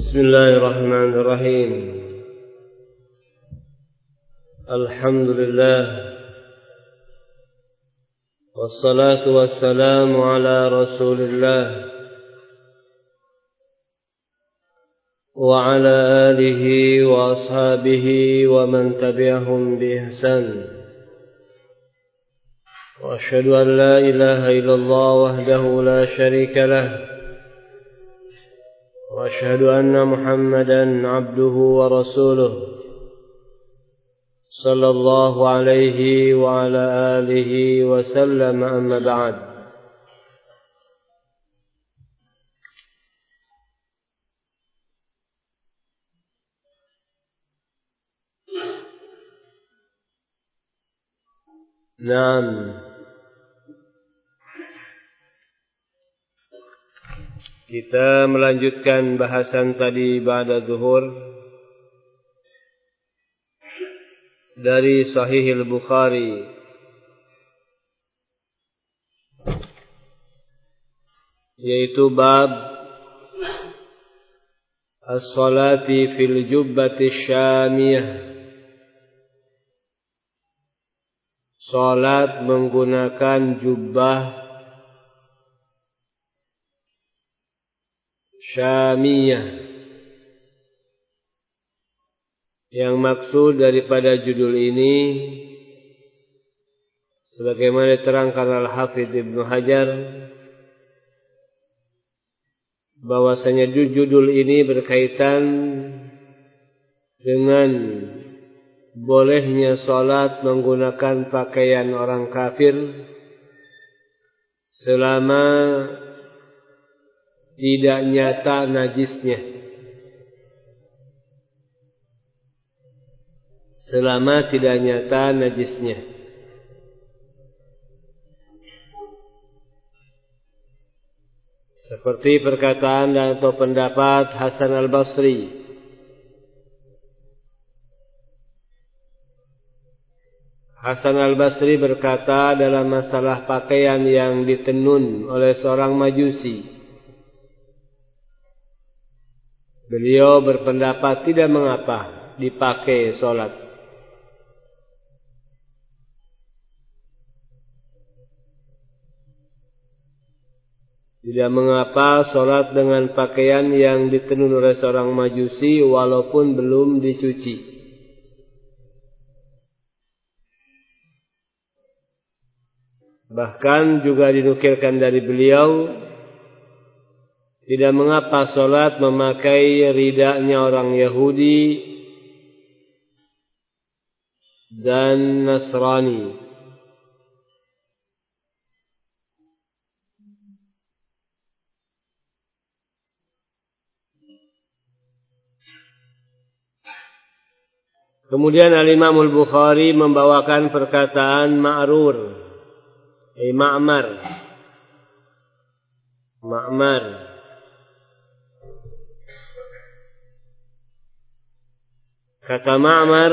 بسم الله الرحمن الرحيم. الحمد لله والصلاة والسلام على رسول الله وعلى آله وأصحابه ومن تبعهم بإحسان. وأشهد أن لا إله إلا الله وحده لا شريك له وأشهد أن محمدا عبده ورسوله صلى الله عليه وعلى آله وسلم. أما بعد. Naam, kita melanjutkan bahasan tadi ba'da zuhur dari Sahih Al-Bukhari, yaitu bab as-salati fil jubbati syamiyah, salat menggunakan jubbah Syamiyah. Yang maksud daripada judul ini, sebagaimana diterangkan Al-Hafidz Ibnu Hajar, bahwasanya judul ini berkaitan dengan bolehnya salat menggunakan pakaian orang kafir selama tidak nyata najisnya. Selama tidak nyata najisnya. Seperti perkataan atau pendapat Hasan Al-Basri. Hasan Al-Basri berkata dalam masalah pakaian yang ditenun oleh seorang Majusi, beliau berpendapat tidak mengapa dipakai solat. Tidak mengapa solat dengan pakaian yang ditenun oleh seorang Majusi walaupun belum dicuci. Bahkan juga dinukilkan dari beliau, tidak mengapa solat memakai ridanya orang Yahudi dan Nasrani. Kemudian Al-Imam Al-Bukhari membawakan perkataan Ma'rur, Ma'mar. Kata Ma'mar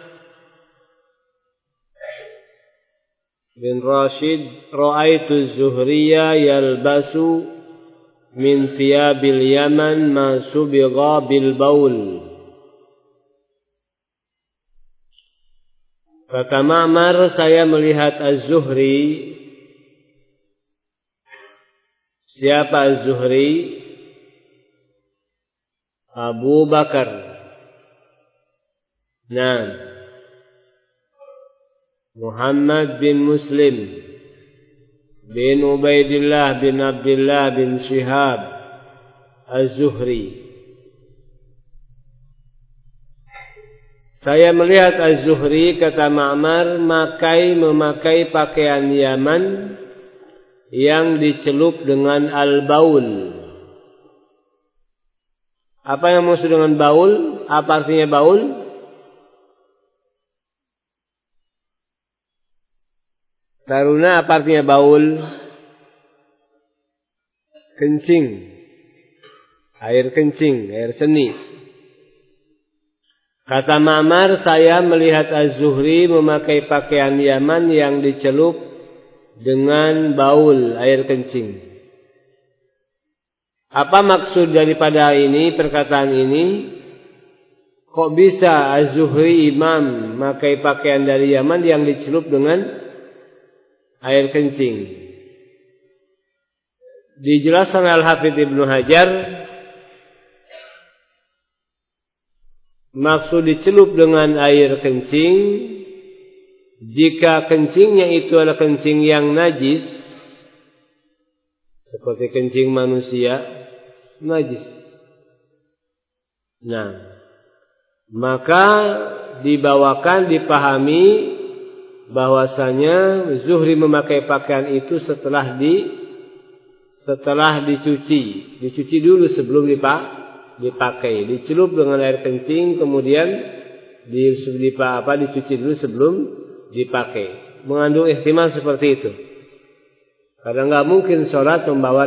bin Rashid, ra'aitu az-Zuhriyya yalbasu min thiyabil Yaman ma subigha bil baul. Kata Ma'mar, saya melihat Az-Zuhri. Siapa Az-Zuhri? Abu Bakar. Nah, Muhammad bin Muslim bin Ubaidillah bin Abdullah bin Shihab Az-Zuhri. Saya melihat Az-Zuhri, kata Ma'mar, memakai pakaian Yaman yang dicelup dengan al-baul. Apa yang maksud dengan baul? Apa artinya baul? Taruna, apa artinya baul? Kencing. Air kencing, air seni. Kata Ma'mar, saya melihat Az-Zuhri memakai pakaian Yaman yang dicelup dengan baul, air kencing. Apa maksud daripada ini, perkataan ini? Kok bisa Az-Zuhri imam memakai pakaian dari Yaman yang dicelup dengan air kencing? Dijelaskan Al-Hafidz Ibnu Hajar, maksud dicelup dengan air kencing jika kencingnya itu adalah kencing yang najis, seperti kencing manusia, najis. Nah, maka dipahami bahwasanya Zuhri memakai pakaian itu setelah dicuci dulu sebelum dipakai, dicelup dengan air kencing, kemudian dicuci dulu sebelum dipakai. Mengandung ihtimal seperti itu. Karena nggak mungkin sholat membawa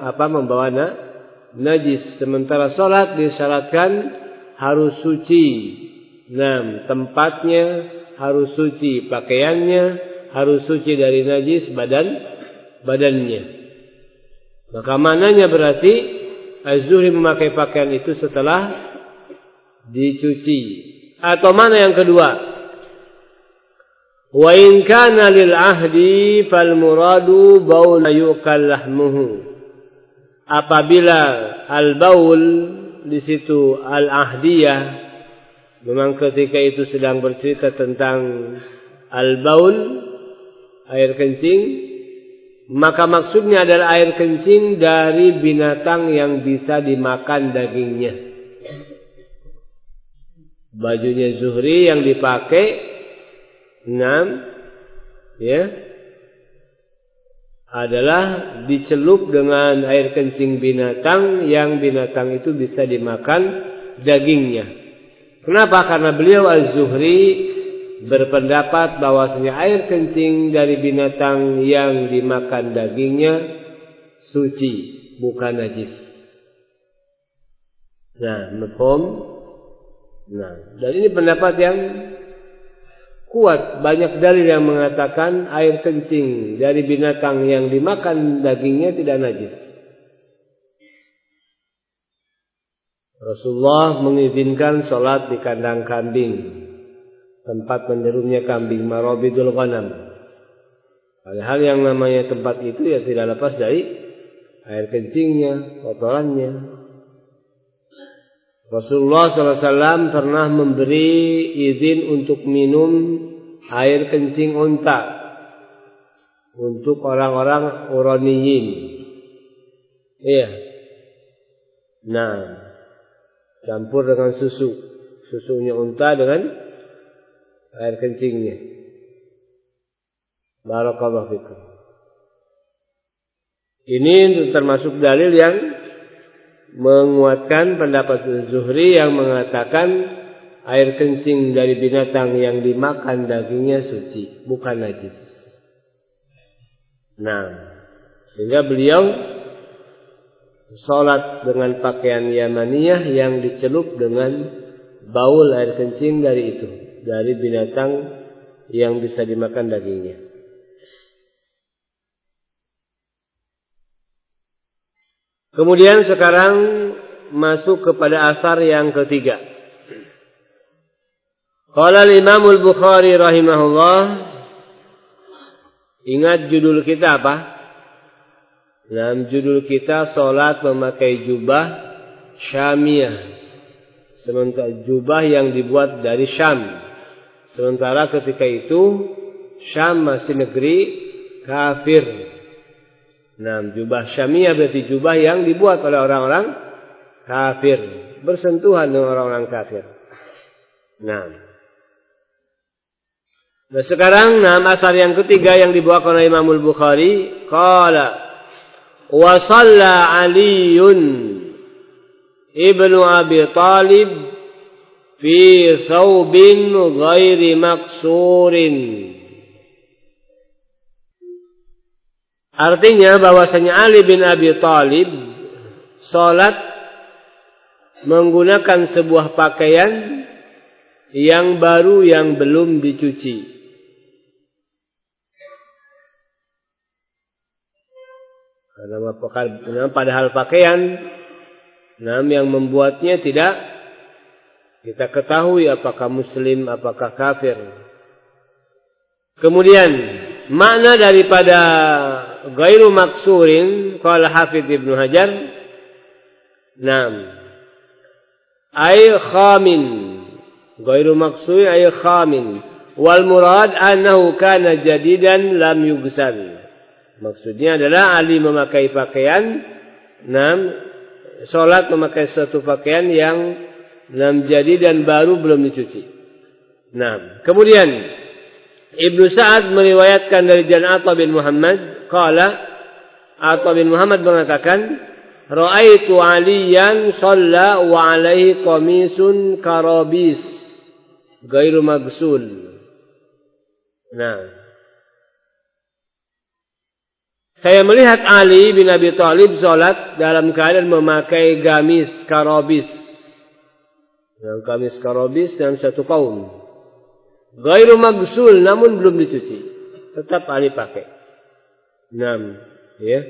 najis. Sementara sholat disyaratkan harus suci. Nah, tempatnya harus suci, pakaiannya harus suci dari najis badannya. Maka maknanya berarti Az-Zuhri memakai pakaian itu setelah dicuci. Atau mana yang kedua? Wa in kana lil ahdi fal muradu baul yu'kal lahmuhu. Apabila al-baul di situ al-ahdiyah, memang ketika itu sedang bercerita tentang al-baul, air kencing, maka maksudnya adalah air kencing dari binatang yang bisa dimakan dagingnya. Bajunya Zuhri yang dipakai adalah dicelup dengan air kencing binatang yang binatang itu bisa dimakan dagingnya. Kenapa? Karena beliau Az-Zuhri berpendapat bahwasanya air kencing dari binatang yang dimakan dagingnya suci, bukan najis. Mafhum? Dan ini pendapat yang kuat. Banyak dalil yang mengatakan air kencing dari binatang yang dimakan dagingnya tidak najis. Rasulullah mengizinkan sholat di kandang kambing, tempat menderumnya kambing, marabidul ghanam. Padahal yang namanya tempat itu ya tidak lepas dari air kencingnya, kotorannya. Rasulullah SAW pernah memberi izin untuk minum air kencing unta untuk orang-orang uraniyin. Iya. Campur dengan susunya unta dengan air kencingnya. Barakallahu fikum. Ini termasuk dalil yang menguatkan pendapat Zuhri yang mengatakan air kencing dari binatang yang dimakan dagingnya suci, bukan najis. Sehingga beliau sholat dengan pakaian Yamaniyah yang dicelup dengan baul air kencing dari binatang yang bisa dimakan dagingnya. Kemudian sekarang masuk kepada asar yang ketiga. Qala al-Imam al-Bukhari rahimahullah. Ingat judul kita apa? Dalam judul kita salat memakai jubah Syamiyah. Sementara jubah yang dibuat dari Syam. Sementara ketika itu Syam masih negeri kafir. Jubah Syamiyah berarti jubah yang dibuat oleh orang-orang kafir, bersentuhan dengan orang-orang kafir. Sekarang asar yang ketiga yang dibawakan oleh Imam Al-Bukhari, qala wa shalla Aliun ibnu Abi Talib fi thawbin ghairi maqsurin. Artinya bahwasanya Ali bin Abi Talib salat menggunakan sebuah pakaian yang baru yang belum dicuci. Karena padahal pakaian yang membuatnya tidak kita ketahui apakah muslim, apakah kafir. Kemudian makna daripada ghairu maksurin qala Hafidz Ibnu Hajar ay khamin, ghairu maksurin ay khamin, wal murad annahu kana jadidan lam yughsal. Maksudnya adalah Ali memakai pakaian salat memakai suatu pakaian yang jadi dan baru belum dicuci. Kemudian Ibnu Sa'ad meriwayatkan dari Jan'atha bin Muhammad qala, Atha bin Muhammad mengatakan, ra'aitu Aliyan shalla wa alaihi qamisun karabis ghairu maghsul. Saya melihat Ali bin Abi Thalib salat dalam keadaan memakai gamis karabis. Gamis karabis dalam satu kaum. Ghairu maghsul, namun belum dicuci. Tetap Ali pakai. Ya.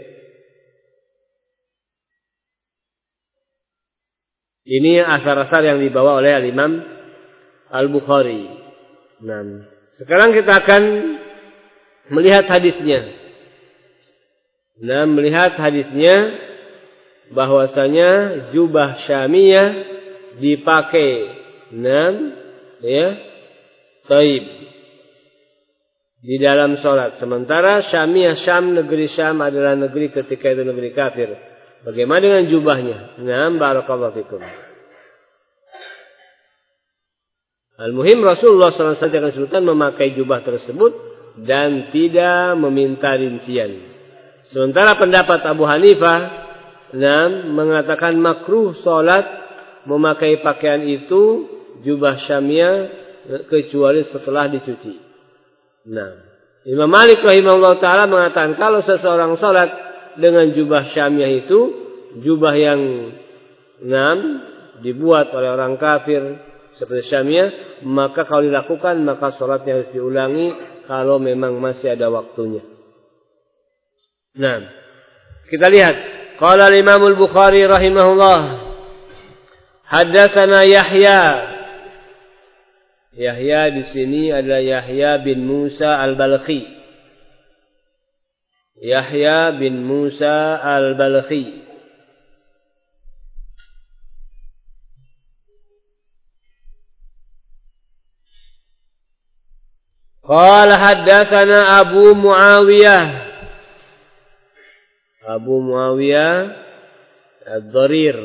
Ini asar-asar yang dibawa oleh Al-Imam Al-Bukhari. Sekarang kita akan melihat hadisnya. Melihat hadisnya bahwasanya jubah Syamiyah dipakai taib di dalam salat. Sementara Syamiyah, Syam, negeri Syam adalah negeri ketika itu negeri kafir. Bagaimana dengan jubahnya? Barakallahu fikum. Al-muhim Rasulullah SAW memakai jubah tersebut dan tidak meminta rincian. Sementara pendapat Abu Hanifah mengatakan makruh salat memakai pakaian itu jubah Syamiyah kecuali setelah dicuci. Imam Malik rahimahullah taala mengatakan kalau seseorang salat dengan jubah Syamiyah itu jubah yang dibuat oleh orang kafir seperti Syamiyah, maka kalau dilakukan maka salatnya harus diulangi kalau memang masih ada waktunya. Kita lihat qala al-Imam Al-Bukhari rahimahullah haddatsana Yahya di sini adalah Yahya bin Musa Al-Balkhi. Yahya bin Musa Al-Balkhi. Qala haddatsana Abu Muawiyah Ad-Dharir.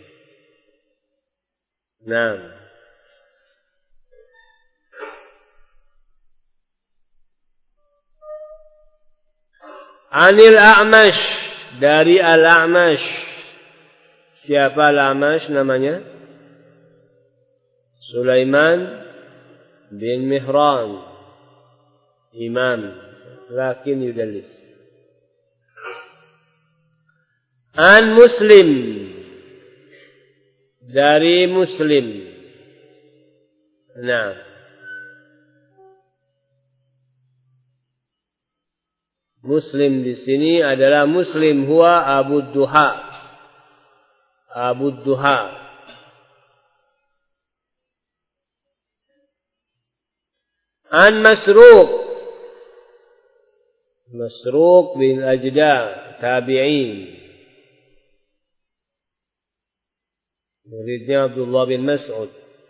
Anil A'mash, dari Al-A'mash. Siapa Al-A'mash namanya? Sulaiman bin Mihran, imam, lakin yudallis. An Muslim, dari Muslim. Muslim di sini adalah Muslim huwa Abu Duha. An Masruq bin Ajda, tabi'in. Muridnya Abdullah bin Mas'ud.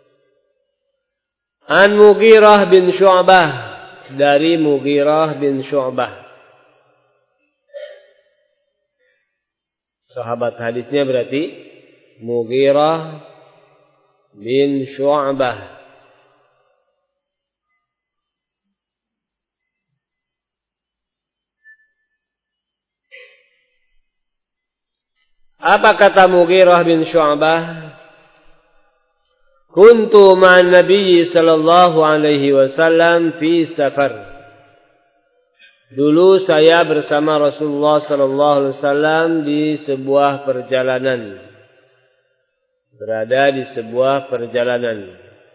An Mughirah bin Syu'bah, dari Mughirah bin Syu'bah. Sahabat hadisnya berarti Mughirah bin Syu'bah. Apa kata Mughirah bin Syu'bah? Kuntu ma'an Nabi sallallahu alaihi wasallam fi safar. Dulu saya bersama Rasulullah sallallahu alaihi wasallam di sebuah perjalanan. Berada di sebuah perjalanan.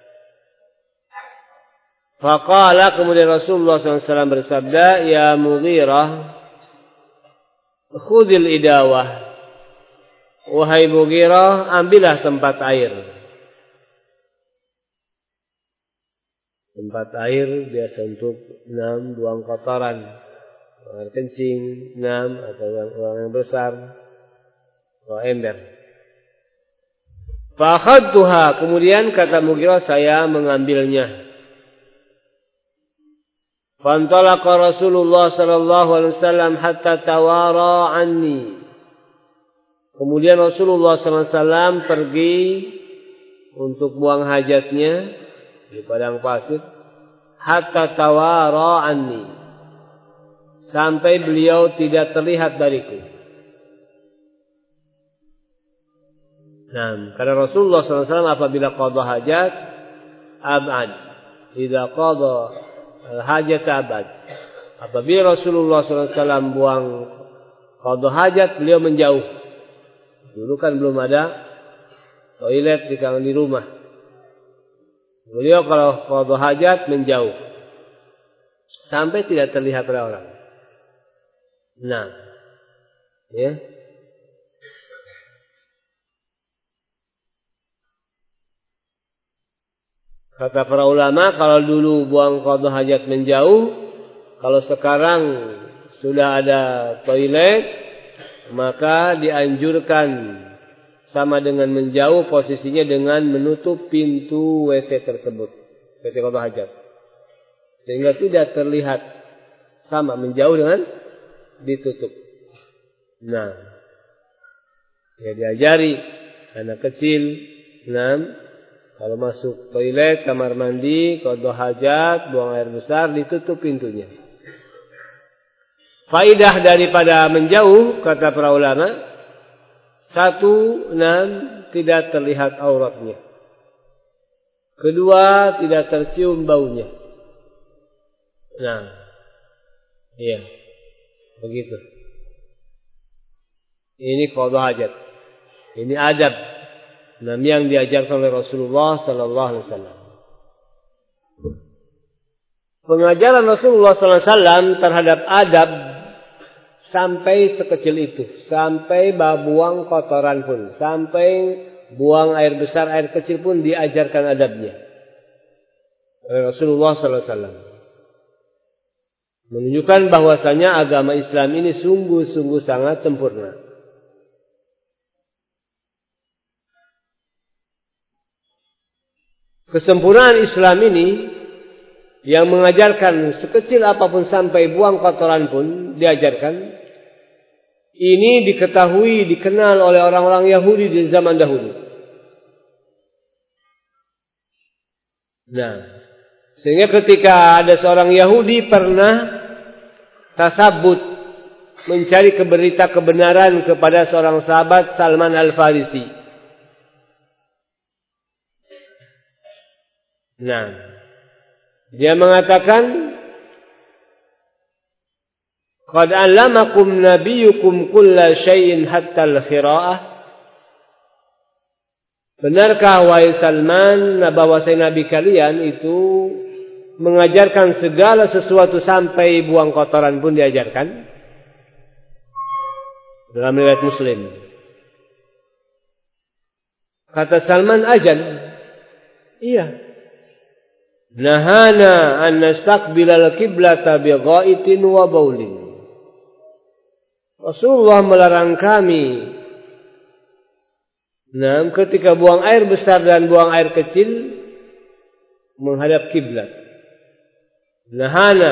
Faqala, kemudian Rasulullah sallallahu alaihi wasallam bersabda, "Ya Mughirah, khudil idawah." wahai Mughirah, ambillah tempat air. Tempat air biasa untuk buang kotoran, air kencing, atau buang yang besar, atau ember. Fa'akhadtuha, kemudian kata Mughirah, saya mengambilnya. Fantalaqa Rasulullah sallallahu alaihi wasallam hatta tawara anni. Kemudian Rasulullah sallallahu alaihi wasallam pergi untuk buang hajatnya di padang pasir, hatta tawara anni, sampai beliau tidak terlihat dariku. Karena Rasulullah sallallahu alaihi wasallam apabila qada hajat abad, idza qada hajat abad. Apabila Rasulullah sallallahu alaihi wasallam buang qada hajat, beliau menjauh. Dulu kan belum ada toilet di rumah. Beliau kalau qada hajat menjauh sampai tidak terlihat oleh orang. Ya. Kata para ulama, kalau dulu buang qada hajat menjauh, kalau sekarang sudah ada toilet, maka dianjurkan sama dengan menjauh posisinya dengan menutup pintu WC tersebut ketika qada hajat. Sehingga tidak terlihat, sama menjauh dengan ditutup. Ya diajari anak kecil, kalau masuk toilet, kamar mandi, qada hajat, buang air besar, ditutup pintunya. Faidah daripada menjauh, kata para ulama, satu, tidak terlihat auratnya. Kedua, tidak tercium baunya. Iya, begitu. Ini qada hajat. Ini adab yang diajarkan oleh Rasulullah sallallahu alaihi wasallam. Pengajaran Rasulullah sallallahu alaihi wasallam terhadap adab sampai sekecil itu, sampai buang kotoran pun, sampai buang air besar, air kecil pun diajarkan adabnya oleh Rasulullah sallallahu alaihi wasallam. Menunjukkan bahwasanya agama Islam ini sungguh-sungguh sangat sempurna. Kesempurnaan Islam ini yang mengajarkan sekecil apapun sampai buang kotoran pun diajarkan. Ini diketahui, dikenal oleh orang-orang Yahudi di zaman dahulu. Sehingga ketika ada seorang Yahudi pernah tasabut mencari berita kebenaran kepada seorang sahabat Salman Al-Farisi. Dia mengatakan, qad allamakum nabiyyukum kulla syai'in hatta al-khira'ah. Benarkah wahai Salman bahwasanya nabi kalian itu mengajarkan segala sesuatu sampai buang kotoran pun diajarkan? Dalam riwayat Muslim. Kata Salman, ajal. Iya. Nahana an nastaqbilal qiblata bi ghaitin wa baulin. Rasulullah melarang kami ketika buang air besar dan buang air kecil menghadap kiblat. Nahana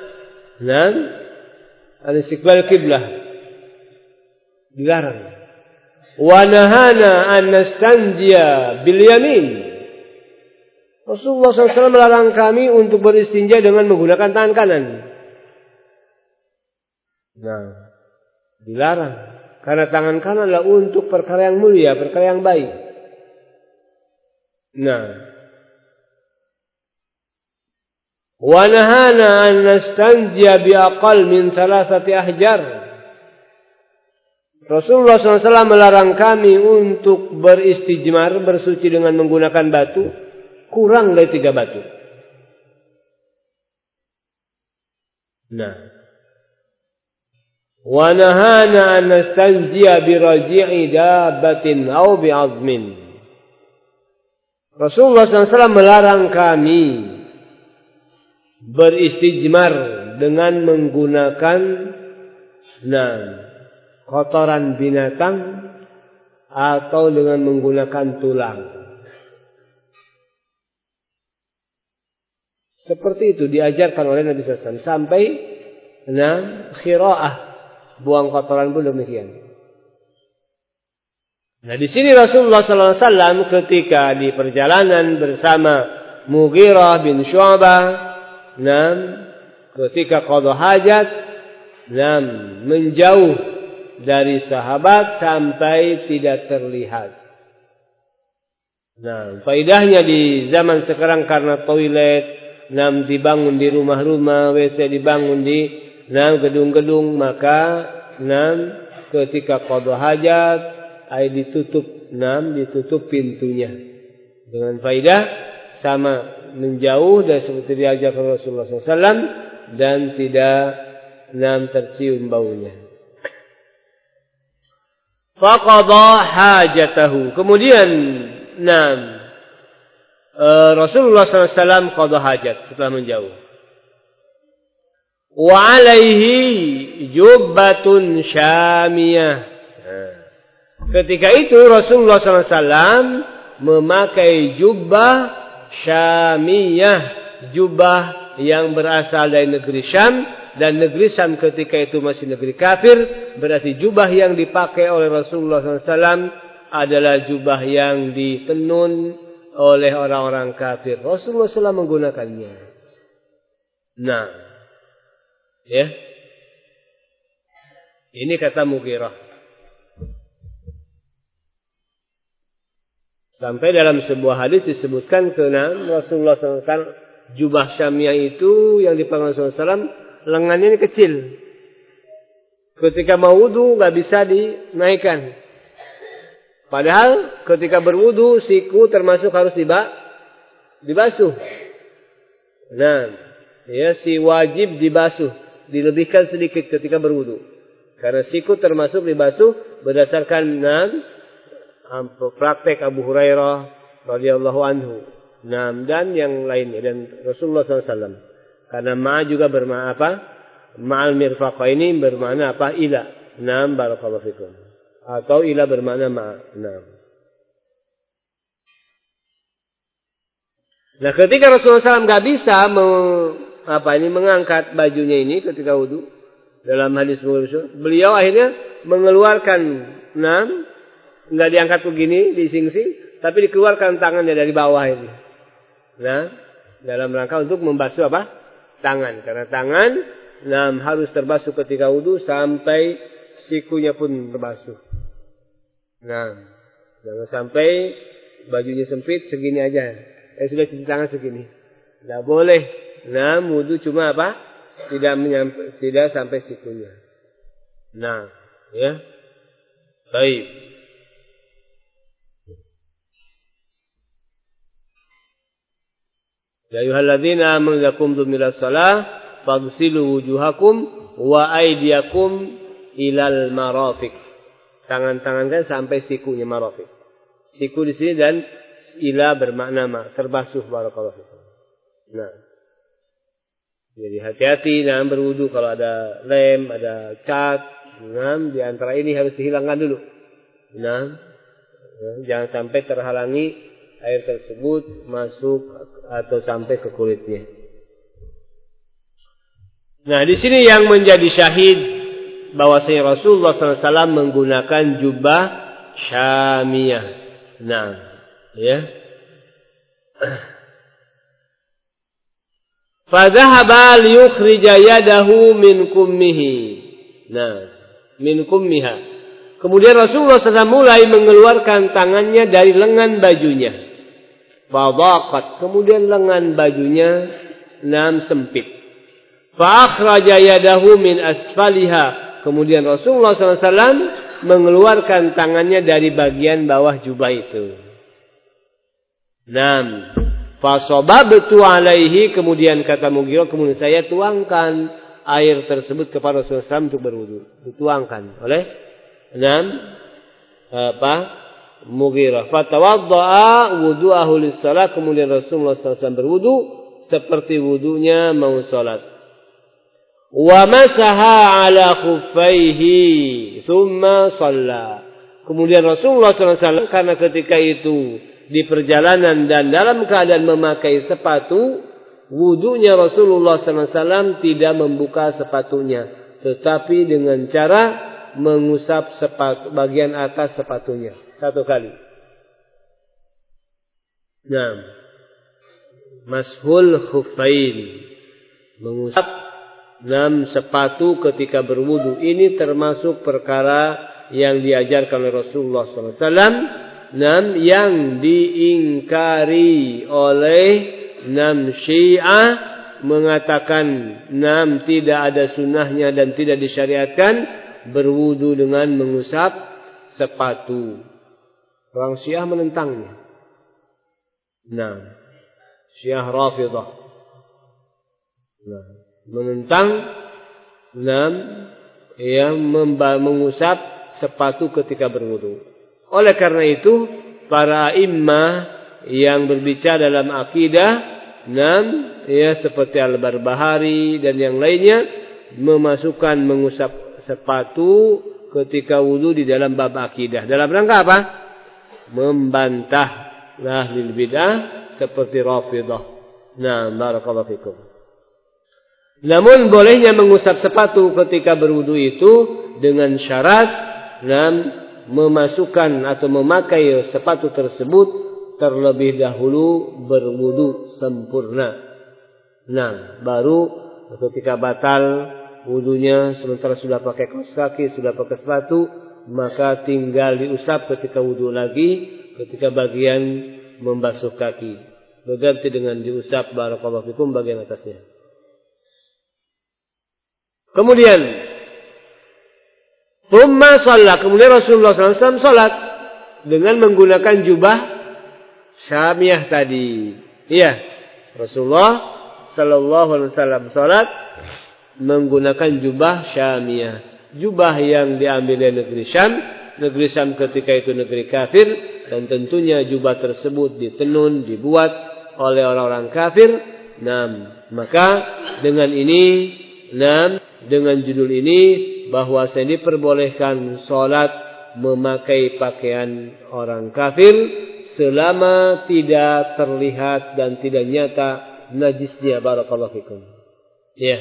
an istiqbal kiblah, dilarang. Wa nahana an nastanjiya bil yamin. Rasulullah SAW melarang kami untuk beristinja dengan menggunakan tangan kanan. Dilarang. Karena tangan kanan adalah untuk perkara yang mulia, perkara yang baik. Wa nahana an nastanjiya bi aqal min 3 ahjar. Rasulullah SAW melarang kami untuk beristijmar, bersuci dengan menggunakan batu kurang dari 3 batu. Wa nahana an nastanjiya bi raji'i dabbatin aw bi 'azmin. Rasulullah SAW melarang kami beristijmar dengan menggunakan kotoran binatang atau dengan menggunakan tulang. Seperti itu diajarkan oleh Nabi SAW sampai khira'ah, buang kotoran pun demikian. Nah, di sini Rasulullah SAW ketika di perjalanan bersama Mughirah bin Syu'bah, ketika qada hajat, menjauh dari sahabat sampai tidak terlihat. Nah, faedahnya di zaman sekarang karena toilet dibangun di rumah-rumah, WC dibangun di gedung-gedung, maka ketika qada hajat ditutup pintunya. Dengan faedah sama menjauh dan seperti diajarkan Rasulullah SAW dan tidak tercium baunya. Faqada hajatahu. Kemudian Rasulullah SAW qada hajat setelah menjauh. Wa alaihi jubbatun syamiyah. Ketika itu Rasulullah SAW memakai jubah syamiyah, jubah yang berasal dari negeri Syam, dan negeri Syam ketika itu masih negeri kafir, berarti jubah yang dipakai oleh Rasulullah SAW adalah jubah yang ditenun oleh orang-orang kafir. Rasulullah SAW menggunakannya. Nah, ya, ini kata Mughirah. Sampai dalam sebuah hadis disebutkan Rasulullah SAW jubah Syamiyah itu yang dipakai Rasulullah SAW lengannya ini kecil. Ketika mau wudu nggak bisa dinaikkan. Padahal ketika berwudu siku termasuk harus dibasuh. Nah, ya, si wajib dibasuh, dilebihkan sedikit ketika berwudu. Karena siku termasuk dibasuh berdasarkan praktek Abu Hurairah radhiyallahu anhu, dan yang lainnya, dan Rasulullah SAW. Karena ma juga bermakna apa? Ma'al mirfaqaini bermakna apa? Ila. Barakallahu fikum. Atau ila bermakna ma. Nah, ketika Rasulullah SAW nggak bisa mengangkat bajunya ini ketika wudu, dalam hadis beliau akhirnya mengeluarkan nggak diangkat begini di sing-sing, tapi dikeluarkan tangannya dari bawah ini. Nah, dalam rangka untuk membasuh apa? Tangan. Karena tangan harus terbasuh ketika wudu sampai sikunya pun terbasuh. Nah, jangan sampai bajunya sempit segini aja. Sudah cuci tangan segini. Tidak boleh. Wudu cuma apa? Tidak sampai sikunya. Nah, ya. Baik. Ya ayyuhalladzina amanu idza qumtum ilas shalah faghsilu wujuhakum wa aydiyakum ilal marafiq. Tangan-tangan kan sampai sikunya marafiq. Siku di sini dan ila bermakna terbasuh, barakallahu fikum. Nah, jadi hati-hati dalam berwudu kalau ada lem, ada cat, di antara ini harus dihilangkan dulu. Jangan sampai terhalangi air tersebut masuk atau sampai ke kulitnya. Nah, di sini yang menjadi syahid bahwasanya Rasulullah SAW menggunakan jubah syamiyah. Nah, ya. Fadhahaba liyukhrija yadahu min kummihi. Nah, min kummiha. Kemudian Rasulullah SAW mulai mengeluarkan tangannya dari lengan bajunya. Fadhaqat. Kemudian lengan bajunya sempit. Fa'akhraja yadahu min asfaliha. Kemudian Rasulullah SAW mengeluarkan tangannya dari bagian bawah jubah itu. Fasobabtu alaihi. Kemudian kata Mughirah, kemudian saya tuangkan air tersebut kepada Rasulullah SAW untuk berwudu. Dituangkan oleh Mughirah. Fatawadda'a wudu'ahu lis-shalah. Kemudian Rasulullah SAW berwudu seperti wudunya mau salat. Wa masaha ala khuffaihi thumma shalla. Kemudian Rasulullah SAW karena ketika itu di perjalanan dan dalam keadaan memakai sepatu, wudunya Rasulullah SAW tidak membuka sepatunya, tetapi dengan cara mengusap sepatu bagian atas sepatunya 1 kali. Nah, mashul khuffain, mengusap 6 sepatu ketika berwudu. Ini termasuk perkara yang diajarkan oleh Rasulullah SAW, yang diingkari oleh Syiah, mengatakan tidak ada sunnahnya dan tidak disyariatkan berwudu dengan mengusap sepatu. Orang Syiah menentangnya. Syiah Rafidah menentang mengusap sepatu ketika berwudu. Oleh karena itu, para immah yang berbicara dalam akidah, seperti Al-Barbahari dan yang lainnya, memasukkan mengusap sepatu ketika wudu di dalam bab akidah. Dalam rangka apa? Membantah ahlul bidah seperti Rafidah. Barakallahu fikum. Namun bolehnya mengusap sepatu ketika berwudu itu dengan syarat memasukkan atau memakai sepatu tersebut terlebih dahulu berwudu sempurna. Baru ketika batal wudunya sementara sudah pakai kaos kaki, sudah pakai sepatu, maka tinggal diusap ketika wudu lagi ketika bagian membasuh kaki. Berganti dengan diusap barakallahu fikum bagian atasnya. Kemudian thumma shalla, kemudian Rasulullah SAW salat dengan menggunakan jubah syamiyah tadi. Iya, Rasulullah sallallahu alaihi wasallam salat menggunakan jubah syamiyah. Jubah yang diambil dari negeri Syam. Negeri Syam ketika itu negeri kafir, dan tentunya jubah tersebut ditenun, dibuat oleh orang-orang kafir. Maka dengan ini, dengan judul ini, bahwa saya diperbolehkan sholat memakai pakaian orang kafir selama tidak terlihat dan tidak nyata najisnya. Barakallahu fikum. Ya.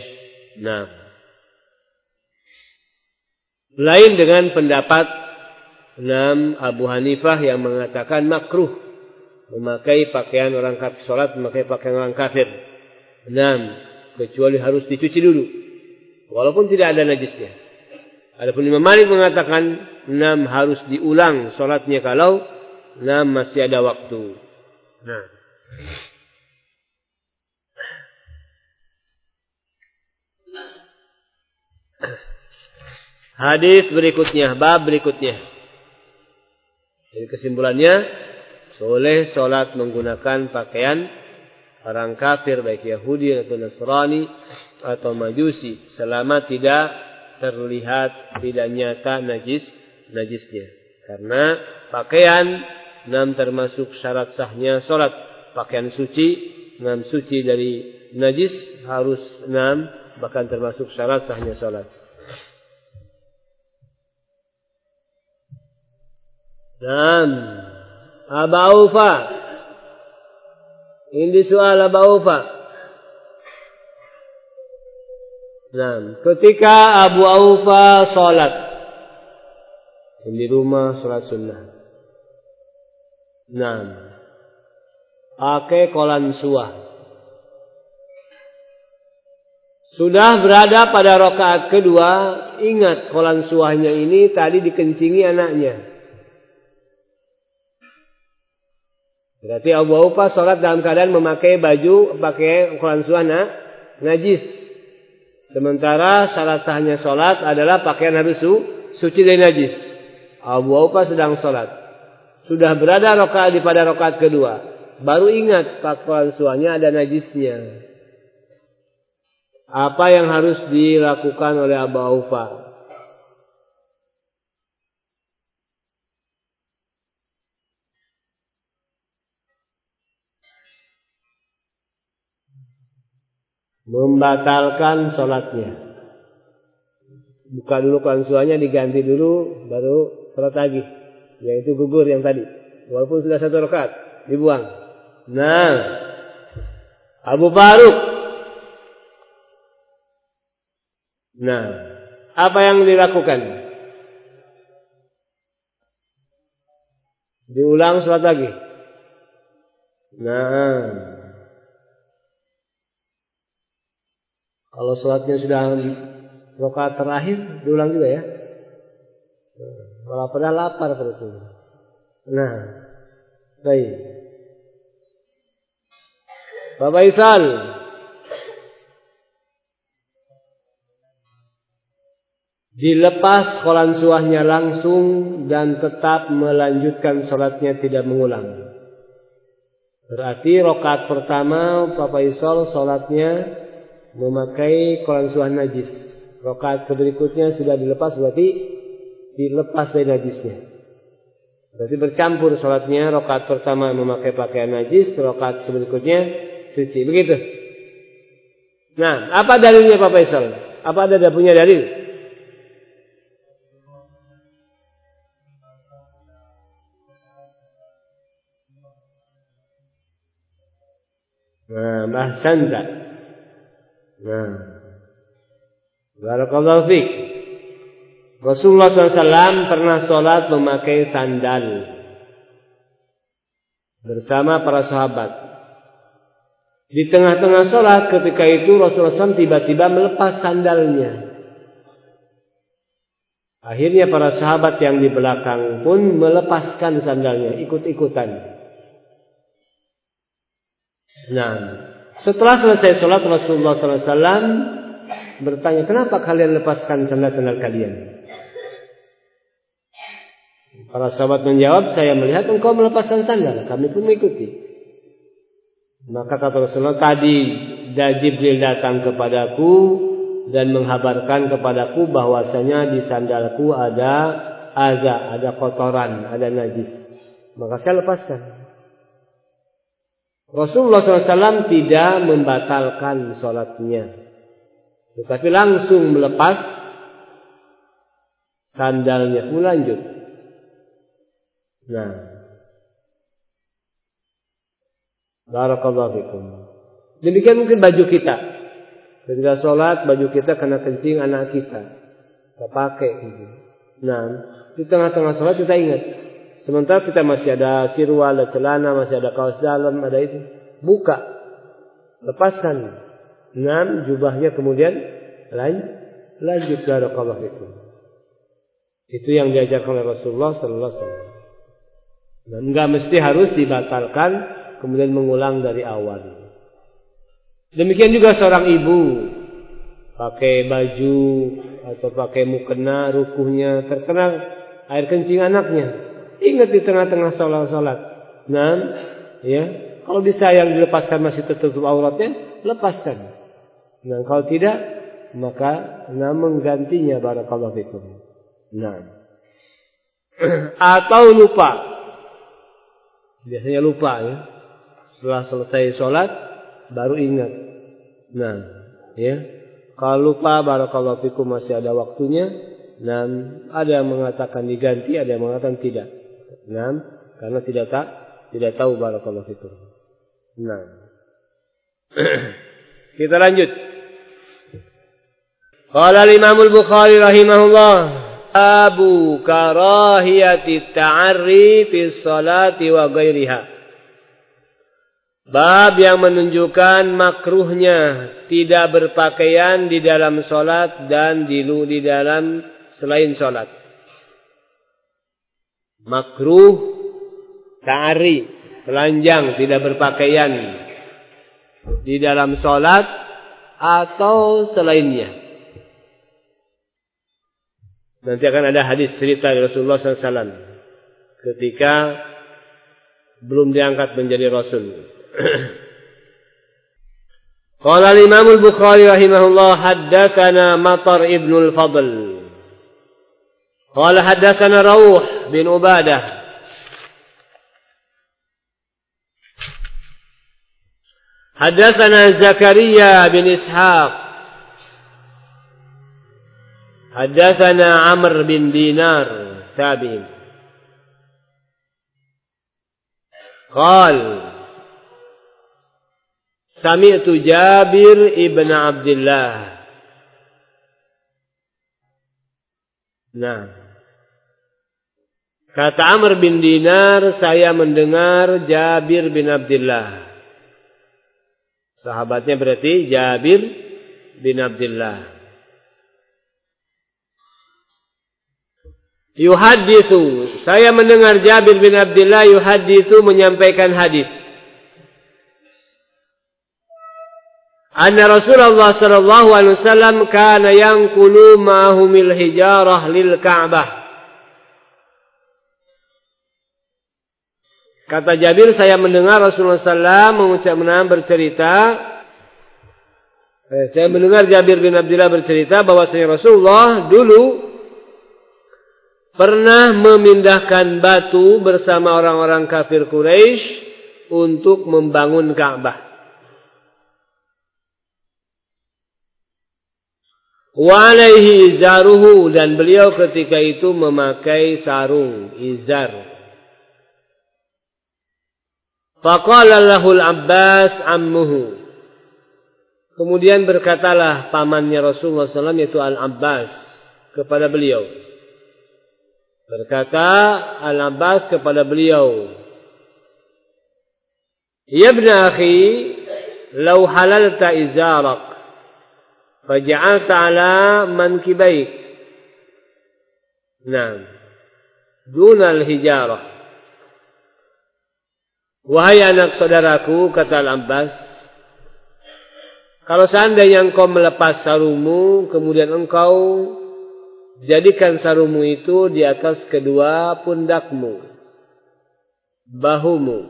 Lain dengan pendapat Abu Hanifah yang mengatakan makruh memakai pakaian orang kafir, sholat memakai pakaian orang kafir. Kecuali harus dicuci dulu, walaupun tidak ada najisnya. Adapun Imam Malik mengatakan harus diulang sholatnya kalau masih ada waktu. Hadis berikutnya, bab berikutnya. Jadi kesimpulannya, boleh sholat menggunakan pakaian orang kafir, baik Yahudi atau Nasrani atau Majusi, selama tidak terlihat, tidak nyata najisnya. Karena pakaian termasuk syarat sahnya sholat. Pakaian suci, suci dari najis harus bahkan termasuk syarat sahnya sholat. Aba Aufa, ini soal Aba Aufa. Ketika Abu Aufa sholat di rumah, sholat sunnah, pakai kolan suah, sudah berada pada rakaat kedua. Ingat, kolan suahnya ini tadi dikencingi anaknya. Berarti Abu Aufa sholat dalam keadaan memakai baju, pakai kolan suah najis. Sementara syarat sahnya sholat adalah pakaian harus suci dari najis. Abu Aufa sedang sholat, sudah berada pada rakaat kedua, baru ingat pakaian suahnya ada najisnya. Apa yang harus dilakukan oleh Abu Aufa? Membatalkan sholatnya. Buka dulu Quran surahnya, diganti dulu, baru sholat lagi. Yaitu gugur yang tadi. Walaupun sudah 1 rakaat, dibuang. Nah, Abu Faruk. Nah, apa yang dilakukan? Diulang sholat lagi. Nah, kalau sholatnya sudah rakaat terakhir, diulang juga ya. Kalau pada lapar perutnya. Nah, baik. Bapak Isal, dilepas qalansuahnya langsung dan tetap melanjutkan sholatnya, tidak mengulang. Berarti rakaat pertama Bapak Isal sholatnya memakai qalansuah najis. Rakaat berikutnya sudah dilepas, berarti dilepas dari najisnya. Berarti bercampur sholatnya. Rakaat pertama memakai pakaian najis, rakaat berikutnya suci. Begitu. Nah, apa dalilnya Pak Faisal? Apa ada punya dalil? Nah, bahsanta. Nah, barakallahu fiik. Rasulullah SAW pernah sholat memakai sandal bersama para sahabat. Di tengah-tengah sholat ketika itu Rasulullah SAW tiba-tiba melepas sandalnya. Akhirnya para sahabat yang di belakang pun melepaskan sandalnya, ikut-ikutan. Nah, setelah selesai sholat Rasulullah SAW bertanya, kenapa kalian lepaskan sandal-sandal kalian? Para sahabat menjawab, saya melihat engkau melepaskan sandal, kami pun mengikuti. Maka kata Rasulullah, tadi Jibril datang kepadaku dan menghabarkan kepadaku bahwasanya di sandalku ada kotoran, ada najis. Maka saya lepaskan. Rasulullah SAW tidak membatalkan sholatnya, tetapi langsung melepas sandalnya, lanjut. Nah, barakallahu fikum. Demikian mungkin baju kita. Ketika sholat, baju kita kena kencing anak kita, kita pakai. Nah, di tengah-tengah sholat kita ingat. Sementara kita masih ada sirwal, ada celana, masih ada kaos dalam, ada itu. Buka. Lepaskan. Nah, jubahnya kemudian lanjut. Barakallahu fikum. Itu yang diajarkan oleh Rasulullah sallallahu alaihi wasallam. Dan enggak mesti harus dibatalkan kemudian mengulang dari awal. Demikian juga seorang ibu pakai baju atau pakai mukena, rukuhnya terkena air kencing anaknya. Ingat di tengah-tengah sholat. Nah, ya, kalau bisa yang dilepaskan masih tertutup auratnya, lepaskan. Nah, kalau tidak, maka menggantinya, barakallahu fikum. Nah, atau lupa. Biasanya lupa ya. Setelah selesai sholat baru ingat. Nah, ya. Kalau lupa, barakallahu fikum, masih ada waktunya. Nah, ada yang mengatakan diganti, ada yang mengatakan tidak. Nah, karena tidak tahu, barakallahu fikum. Nah. Kita lanjut. Qala al-Imam al-Bukhari rahimahullah, Abu karahiyati ta'arri fi sholati wa ghairiha. Bab yang menunjukkan makruhnya tidak berpakaian di dalam sholat dan di dalam selain sholat. Makruh ta'arri, telanjang, tidak berpakaian di dalam sholat atau selainnya. Nanti akan ada hadis cerita dari Rasulullah SAW ketika belum diangkat menjadi Rasul. Qala al-Imam al-Bukhari rahimahullah haddatsana Matar ibn al-Fadl. Qala haddatsana Rawh bin Ubadah. Haddatsana Zakaria bin Ishaq. Haddatsana Amr bin Dinar tabi'in. Qal Sami'tu Jabir ibn Abdullah. Nah, kata Amr bin Dinar, saya mendengar Jabir bin Abdullah. Sahabatnya berarti Jabir bin Abdullah. Yuhaditsu, saya mendengar Jabir bin Abdullah yuhaditsu menyampaikan hadis. Anna Rasulullah sallallahu alaihi wasallam kana yanqulu ma'ahumil hijarah lil Ka'bah. Kata Jabir, saya mendengar Rasulullah sallallahu alaihi wasallam bercerita. Saya mendengar Jabir bin Abdullah bercerita bahwasanya Rasulullah dulu pernah memindahkan batu bersama orang-orang kafir Quraisy untuk membangun Ka'bah. Wa alaihi izaruhu, dan beliau ketika itu memakai sarung izar. Faqala lahul Abbas ammuhu. Kemudian berkatalah pamannya Rasulullah SAW yaitu Al-Abbas kepada beliau. Berkata Al-Abbas kepada beliau, "Ya ibn akhi, law halalta izarak faj'alta 'ala mankibaik." Naam. Dunal hijarah. Wahai anak saudaraku, kata Al-Abbas, kalau seandainya engkau melepas sarungmu, kemudian engkau jadikan sarungmu itu di atas kedua pundakmu, bahumu.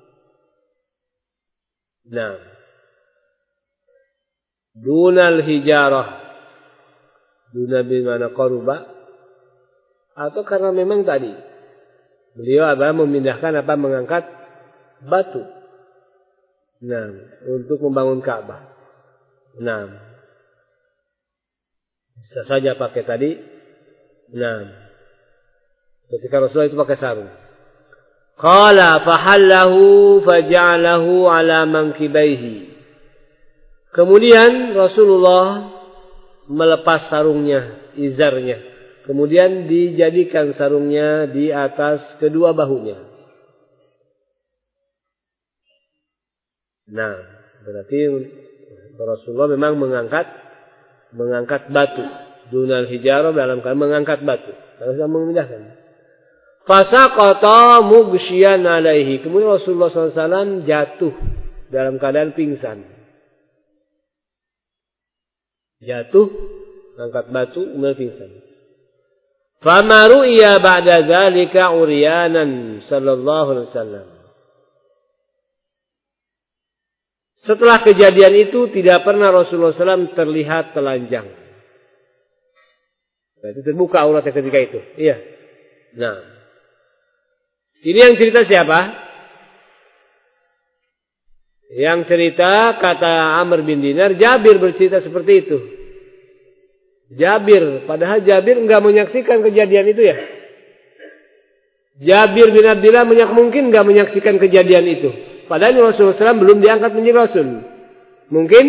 Nah, dunal hijarah, duna bimana qaruba, atau karena memang tadi beliau memindahkan mengangkat batu. Nah, untuk membangun Ka'bah. Nah, bisa saja pakai tadi. Nah, ketika Rasulullah itu pakai sarung. Qala fahallahu faja'alahu 'ala mankibaihi. Kemudian Rasulullah melepas sarungnya, izarnya. Kemudian dijadikan sarungnya di atas kedua bahunya. Nah, berarti Rasulullah memang mengangkat batu. Dunal hijarah dalam keadaan mengangkat batu. Rasulullah memindahkan. Fasaqata mughsyian alaihi. Kemudian Rasulullah SAW jatuh dalam keadaan pingsan. Jatuh, angkat batu, kemudian pingsan. Fama ru'iya ba'da dzalika uryanan sallallahu alaihi wasallam. Setelah kejadian itu tidak pernah Rasulullah SAW terlihat telanjang. Berarti terbuka auratnya ketika itu. Iya. Nah, ini yang cerita siapa? Yang cerita kata Amr bin Dinar, Jabir bercerita seperti itu. Jabir, padahal Jabir enggak menyaksikan kejadian itu ya. Jabir bin Abdullah mungkin enggak menyaksikan kejadian itu. Padahal Rasulullah SAW belum diangkat menjadi Rasul. Mungkin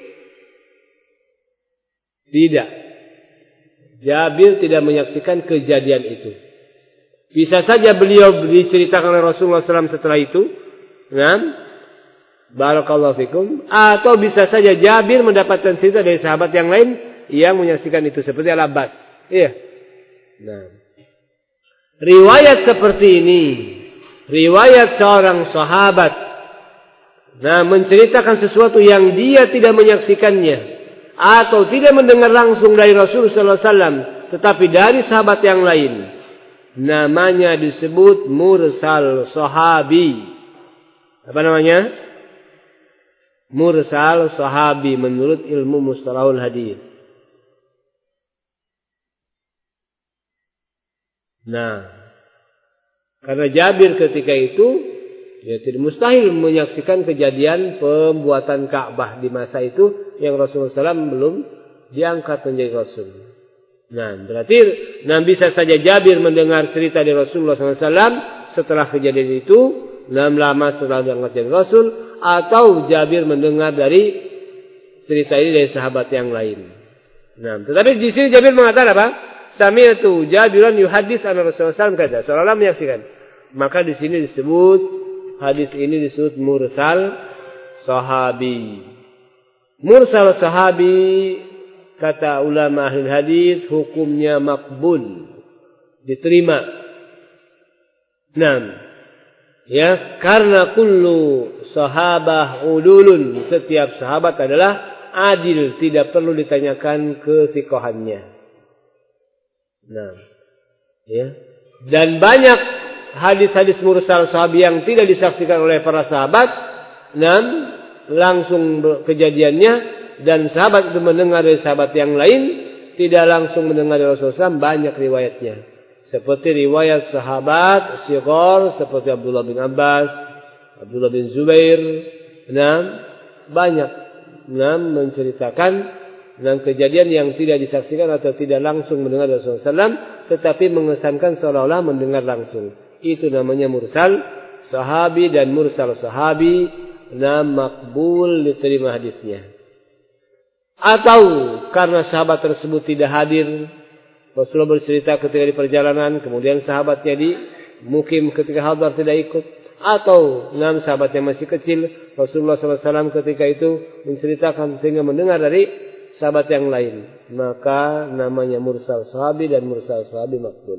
tidak. Jabir tidak menyaksikan kejadian itu. Bisa saja beliau diceritakan oleh Rasulullah SAW setelah itu. Nah, barakallahu fikum. Atau bisa saja Jabir mendapatkan cerita dari sahabat yang lain yang menyaksikan itu. Seperti Al-Abbas. Iya. Nah, riwayat seperti ini, riwayat seorang sahabat, menceritakan sesuatu yang dia tidak menyaksikannya atau tidak mendengar langsung dari Rasulullah SAW, tetapi dari sahabat yang lain, namanya disebut mursal sahabi. Apa namanya? mursal sahabi menurut ilmu mustalahul hadis. Nah, karena Jabir ketika itu ya tidak mustahil menyaksikan kejadian pembuatan Ka'bah di masa itu yang Rasulullah SAW belum diangkat menjadi Rasul. Nah, berarti bisa saja Jabir mendengar cerita dari Rasulullah SAW setelah kejadian itu, lama setelah diangkat jadi Rasul, atau Jabir mendengar dari cerita ini dari sahabat yang lain. Nah, tetapi di sini Jabir mengatakan apa? Sami'tu Jabiran yuhadits an Rasulullah SAW kata, seolah-olah menyaksikan. Maka di sini disebut hadis ini disebut mursal sahabi. Mursal sahabi kata ulama ahli hadis hukumnya makbul, diterima. Nah, ya karena kullu sahabah udulun, setiap sahabat adalah adil, tidak perlu ditanyakan kesikohannya. Nah, ya. Dan banyak hadis-hadis mursal sahabi yang tidak disaksikan oleh para sahabat, dan langsung kejadiannya, dan sahabat itu mendengar dari sahabat yang lain, tidak langsung mendengar dari Rasulullah SAW, banyak riwayatnya. Seperti riwayat sahabat Sighar seperti Abdullah bin Abbas, Abdullah bin Zubair, banyak menceritakan dan kejadian yang tidak disaksikan atau tidak langsung mendengar Rasulullah SAW, tetapi mengesankan seolah-olah mendengar langsung. Itu namanya mursal sahabi, dan mursal sahabi makbul, diterima hadisnya. Atau karena sahabat tersebut tidak hadir, Rasulullah bercerita ketika di perjalanan, kemudian sahabatnya di mukim ketika hadar tidak ikut, atau sahabatnya masih kecil, Rasulullah SAW ketika itu menceritakan sehingga mendengar dari sahabat yang lain, maka namanya mursal sahabi dan mursal sahabi makbul.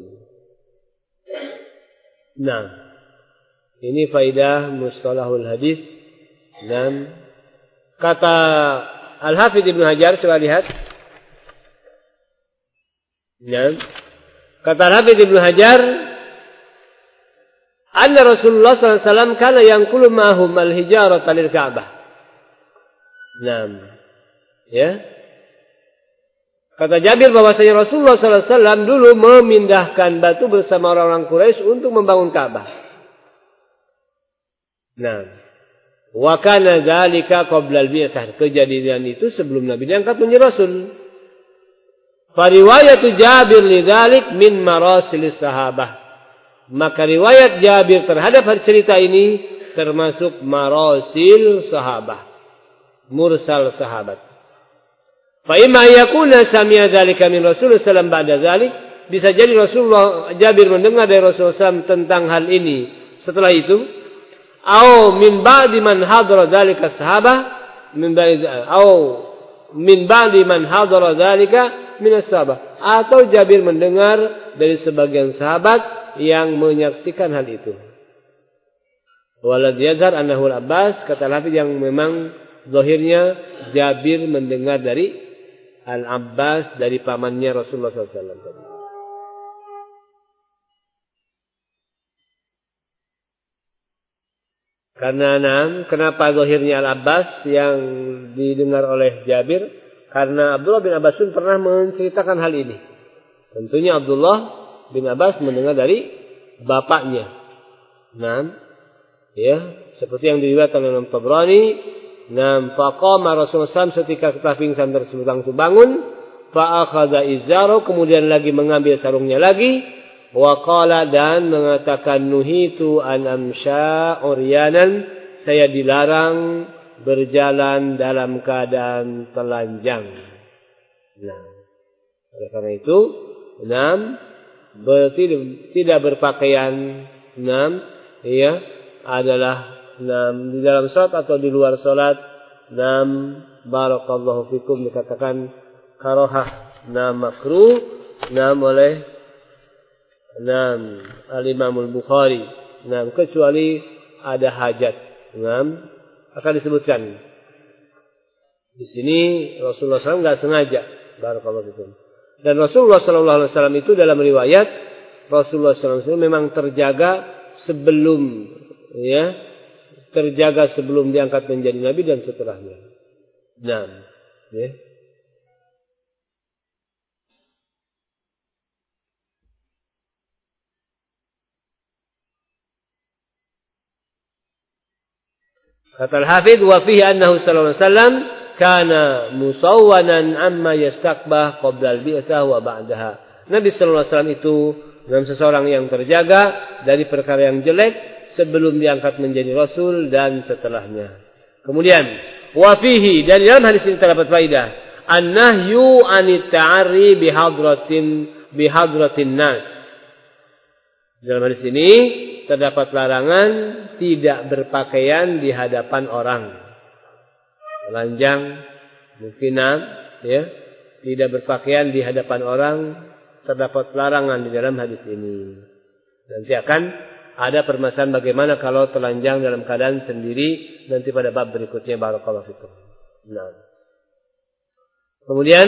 Nah, ini faidah mustalahul hadis. Dan kata Al-Hafidz Ibnu Hajar, coba lihat. Nah, kata Al-Hafidz Ibnu Hajar, anna Rasulullah SAW kana yanqulu ma'hum al-hijarata lil Ka'bah. Nah, ya. Kata Jabir bahwasanya Rasulullah SAW dulu memindahkan batu bersama orang-orang Quraisy untuk membangun Ka'bah. Nah, wa kana dzalika qabla al-bi'tsah. Kejadian itu sebelum Nabi diangkat menjadi Rasul. Fa riwayatu Jabir lidzalik min marasilis sahabah. Maka riwayat Jabir terhadap cerita ini termasuk marasil sahabah, mursal sahabat. Fa imma yakuna sami'a dzalika min Rasulullah sallallahu ba'da dzalik, bisa jadi Rasulullah Jabir mendengar dari Rasulullah SAW tentang hal ini setelah itu, au min ba'di man hadara dzalika sahabah, min ba'di man hadara dzalika min as-sahabah, atau Jabir mendengar dari sebagian sahabat yang menyaksikan hal itu. Walad yadhar annahu al-Abbas, kata Al-Hafidz yang memang zahirnya Jabir mendengar dari Al-Abbas, dari pamannya Rasulullah SAW tadi. Karena kenapa zahirnya Al-Abbas yang didengar oleh Jabir? Karena Abdullah bin Abbas pun pernah menceritakan hal ini. Tentunya Abdullah bin Abbas mendengar dari bapaknya. Ya, seperti yang diriwayatkan oleh Imam Tabrani. Faqama Rasulullah SAW ketika pingsan tersebut langsung bangun, fa'akhadha izaro, kemudian lagi mengambil sarungnya lagi, wa qala, dan mengatakan nuhitu an amsha uryanan, saya dilarang berjalan dalam keadaan telanjang. Oleh karena itu, tidak berpakaian adalah di dalam salat atau di luar salat. Barakallahu fikum, dikatakan karahah makruh oleh Al-Imam Al-Bukhari, kecuali ada hajat. Akan disebutkan di sini Rasulullah SAW nggak sengaja. Barakallahu fikum. Dan Rasulullah SAW itu dalam riwayat Rasulullah SAW memang terjaga sebelum terjaga sebelum diangkat menjadi nabi dan setelahnya. Nah, ya. Kata Al-Hafidz wa fihi annahu sallallahu alaihi wasallam kana musawwanan amma yastaqbah qabla al-bi'tsah wa ba'daha. Nabi sallallahu alaihi wasallam itu dalam seseorang yang terjaga dari perkara yang jelek sebelum diangkat menjadi rasul dan setelahnya. Kemudian wa fihi, dari dalam hadis ini terdapat faedah an-nahyu 'anit ta'arri bihadratin nas. Dalam hadis ini terdapat larangan tidak berpakaian di hadapan orang. Telanjang, mungkinan, ya, tidak berpakaian di hadapan orang, terdapat larangan di dalam hadis ini. Nanti akan ada permasalahan bagaimana kalau telanjang dalam keadaan sendiri, nanti pada bab berikutnya barakallahu fikum. Nah. Kemudian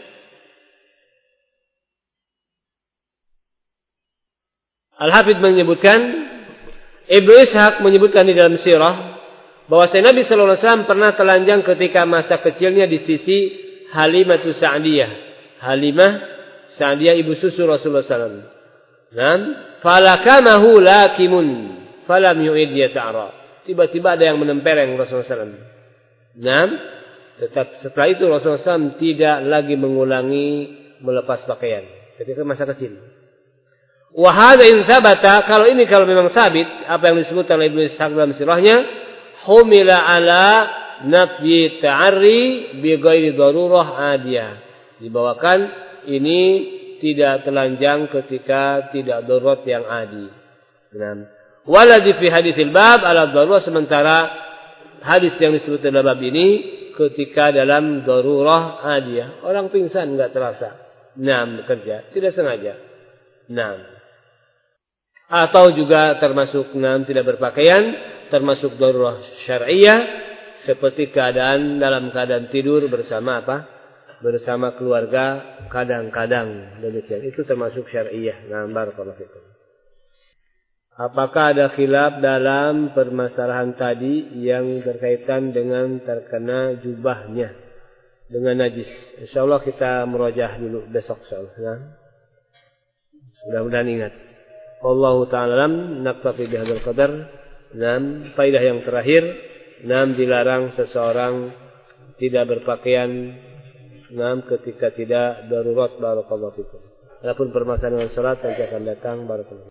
Al-Hafidz menyebutkan, Ibnu Ishaq menyebutkan di dalam sirah bahwa Nabi sallallahu alaihi wasallam pernah telanjang ketika masa kecilnya di sisi Halimah Sa'diyah. Halimah Sa'diyah ibu susu Rasulullah sallallahu alaihi wasallam. Nam, falakamahu lakimun falam yu'id yata'ra. Tiba-tiba ada yang menempereng Rasulullah sallallahu alaihi wasallam. Nam, setelah itu Rasulullah SAW tidak lagi mengulangi melepas pakaian ketika masa kecil. Wahada in sabata, kalau memang sabit apa yang disebutkan oleh Ibnu Ishaq dalam sirahnya, humila ala nafyi ta'arri bi ghairi darurah adiyah. Dibawakan ini tidak telanjang ketika tidak darurat yang adi. Waladhi fi hadisil bab ala darurah, sementara hadis yang disebut dalam bab ini ketika dalam darurah adiyah. Orang pingsan enggak terasa. Bekerja tidak sengaja. Atau juga termasuk tidak berpakaian, termasuk darurah syar'iyah, seperti dalam keadaan tidur bersama bersama keluarga, kadang-kadang demikian. Itu termasuk syar'iyah. Barakallahu fikum. Apakah ada khilaf dalam permasalahan tadi yang berkaitan dengan terkena jubahnya dengan najis? Insyaallah kita merajah dulu besok insyaallah. Mudah-mudahan ingat. Wallahu ta'ala alam, naktafi bihadzal qadar. Faedah yang terakhir, dilarang seseorang tidak berpakaian ketika tidak darurat, barakallahu fikum. Adapun permasalahan salat nanti akan datang, barakallahu.